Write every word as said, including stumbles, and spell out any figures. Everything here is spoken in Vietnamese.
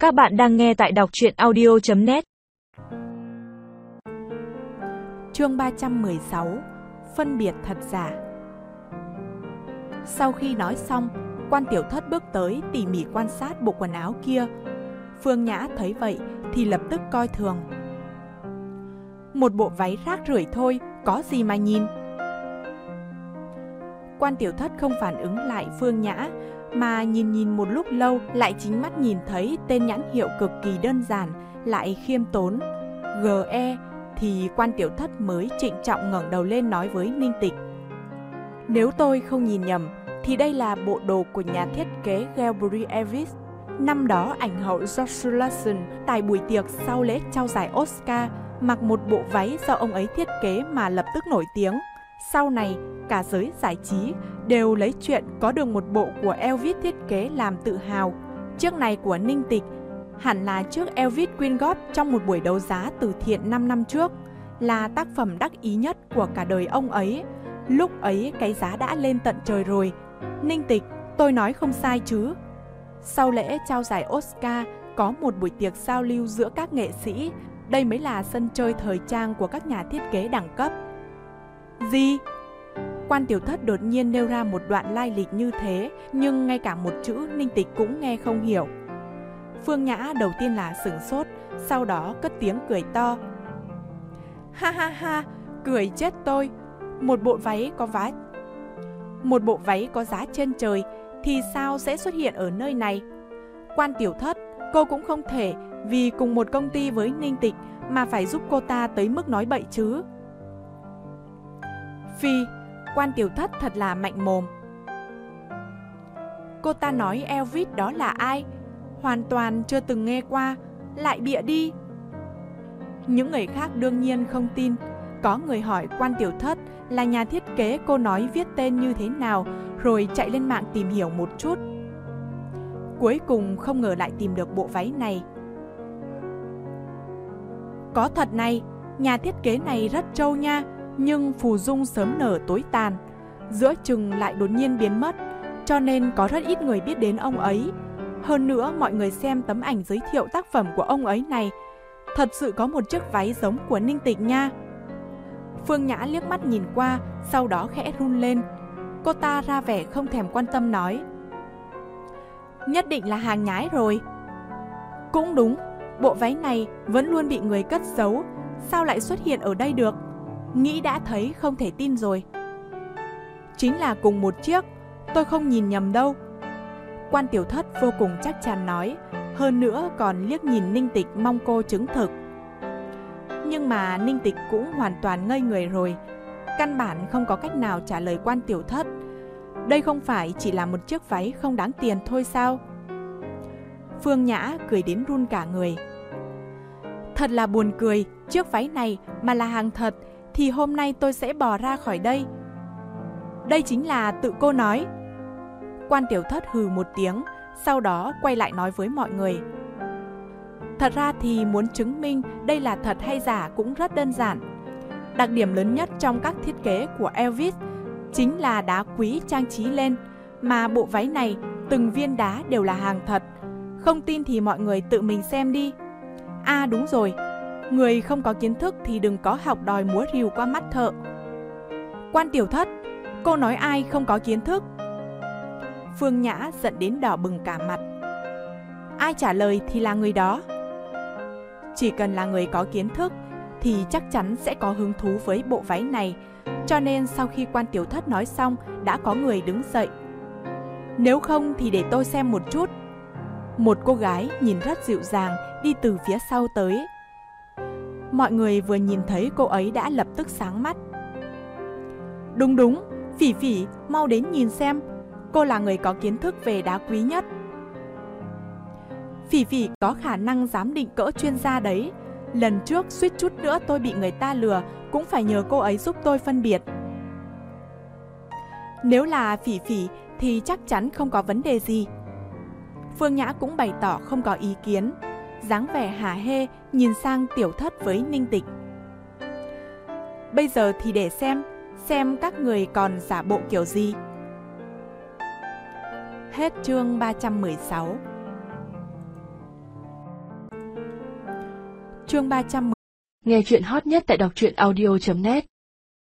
Các bạn đang nghe tại đọc truyện audio chấm net. Chương ba trăm mười sáu. Phân biệt thật giả. Sau khi nói xong, Quan Tiểu Thất bước tới tỉ mỉ quan sát bộ quần áo kia. Phương Nhã thấy vậy thì lập tức coi thường. Một bộ váy rác rưởi thôi, có gì mà nhìn. Quan Tiểu Thất không phản ứng lại Phương Nhã, mà nhìn nhìn một lúc lâu lại chính mắt nhìn thấy tên nhãn hiệu cực kỳ đơn giản lại khiêm tốn giê e, thì Quan Tiểu Thất mới trịnh trọng ngẩng đầu lên nói với Ninh Tịch: Nếu tôi không nhìn nhầm thì đây là bộ đồ của nhà thiết kế Galbraith Elvis. Năm đó ảnh hậu George Lawson tại buổi tiệc sau lễ trao giải Oscar mặc một bộ váy do ông ấy thiết kế mà lập tức nổi tiếng. Sau này, cả giới giải trí đều lấy chuyện có được một bộ của Elvis thiết kế làm tự hào. Chiếc này của Ninh Tịch hẳn là chiếc Elvis quyên góp trong một buổi đấu giá từ thiện năm năm trước, là tác phẩm đắc ý nhất của cả đời ông ấy. Lúc ấy cái giá đã lên tận trời rồi. Ninh Tịch, tôi nói không sai chứ? Sau lễ trao giải Oscar có một buổi tiệc giao lưu giữa các nghệ sĩ. Đây mới là sân chơi thời trang của các nhà thiết kế đẳng cấp. Gì? Quan Tiểu Thất đột nhiên nêu ra một đoạn lai lịch như thế, nhưng ngay cả một chữ Ninh Tịch cũng nghe không hiểu. Phương Nhã đầu tiên là sửng sốt, sau đó cất tiếng cười to. Ha ha ha, cười chết tôi. Một bộ váy có vá Một bộ váy có giá trên trời thì sao sẽ xuất hiện ở nơi này? Quan Tiểu Thất, cô cũng không thể vì cùng một công ty với Ninh Tịch mà phải giúp cô ta tới mức nói bậy chứ. Phi, Quan Tiểu Thất thật là mạnh mồm. Cô ta nói Elvis đó là ai? Hoàn toàn chưa từng nghe qua, lại bịa đi. Những người khác đương nhiên không tin. Có người hỏi Quan Tiểu Thất là nhà thiết kế cô nói viết tên như thế nào, rồi chạy lên mạng tìm hiểu một chút. Cuối cùng không ngờ lại tìm được bộ váy này. Có thật này, nhà thiết kế này rất trâu nha, nhưng phù dung sớm nở tối tàn, giữa chừng lại đột nhiên biến mất, cho nên có rất ít người biết đến ông ấy. Hơn nữa, mọi người xem tấm ảnh giới thiệu tác phẩm của ông ấy này, thật sự có một chiếc váy giống của Ninh Tịch nha. Phương Nhã liếc mắt nhìn qua, sau đó khẽ run lên. Cô ta ra vẻ không thèm quan tâm nói: Nhất định là hàng nhái rồi. Cũng đúng, bộ váy này vẫn luôn bị người cất giấu, sao lại xuất hiện ở đây được? Nghĩ đã thấy không thể tin rồi. Chính là cùng một chiếc, tôi không nhìn nhầm đâu. Quan Tiểu Thất vô cùng chắc chắn nói, hơn nữa còn liếc nhìn Ninh Tịch mong cô chứng thực. Nhưng mà Ninh Tịch cũng hoàn toàn ngây người rồi, căn bản không có cách nào trả lời Quan Tiểu Thất. Đây không phải chỉ là một chiếc váy không đáng tiền thôi sao? Phương Nhã cười đến run cả người. Thật là buồn cười, chiếc váy này mà là hàng thật thì hôm nay tôi sẽ bỏ ra khỏi đây. Đây chính là tự cô nói. Quan Tiểu Thất hừ một tiếng, sau đó quay lại nói với mọi người. Thật ra thì muốn chứng minh đây là thật hay giả cũng rất đơn giản. Đặc điểm lớn nhất trong các thiết kế của Elvis chính là đá quý trang trí lên, mà bộ váy này từng viên đá đều là hàng thật. Không tin thì mọi người tự mình xem đi. À đúng rồi, người không có kiến thức thì đừng có học đòi múa rìu qua mắt thợ. Quan Tiểu Thất, cô nói ai không có kiến thức? Phương Nhã giận đến đỏ bừng cả mặt. Ai trả lời thì là người đó. Chỉ cần là người có kiến thức thì chắc chắn sẽ có hứng thú với bộ váy này. Cho nên sau khi Quan Tiểu Thất nói xong, đã có người đứng dậy. Nếu không thì để tôi xem một chút. Một cô gái nhìn rất dịu dàng đi từ phía sau tới. Mọi người vừa nhìn thấy cô ấy đã lập tức sáng mắt. Đúng đúng, Phỉ Phỉ, mau đến nhìn xem. Cô là người có kiến thức về đá quý nhất. Phỉ Phỉ có khả năng giám định cỡ chuyên gia đấy. Lần trước suýt chút nữa tôi bị người ta lừa, cũng phải nhờ cô ấy giúp tôi phân biệt. Nếu là Phỉ Phỉ thì chắc chắn không có vấn đề gì. Phương Nhã cũng bày tỏ không có ý kiến, dáng vẻ hả hê nhìn sang Tiểu Thất với Ninh Tịch. Bây giờ thì để xem, xem các người còn giả bộ kiểu gì. Hết chương ba trăm mười sáu. Chương ba trăm mười. Nghe chuyện hot nhất tại đọc truyện audio chấm net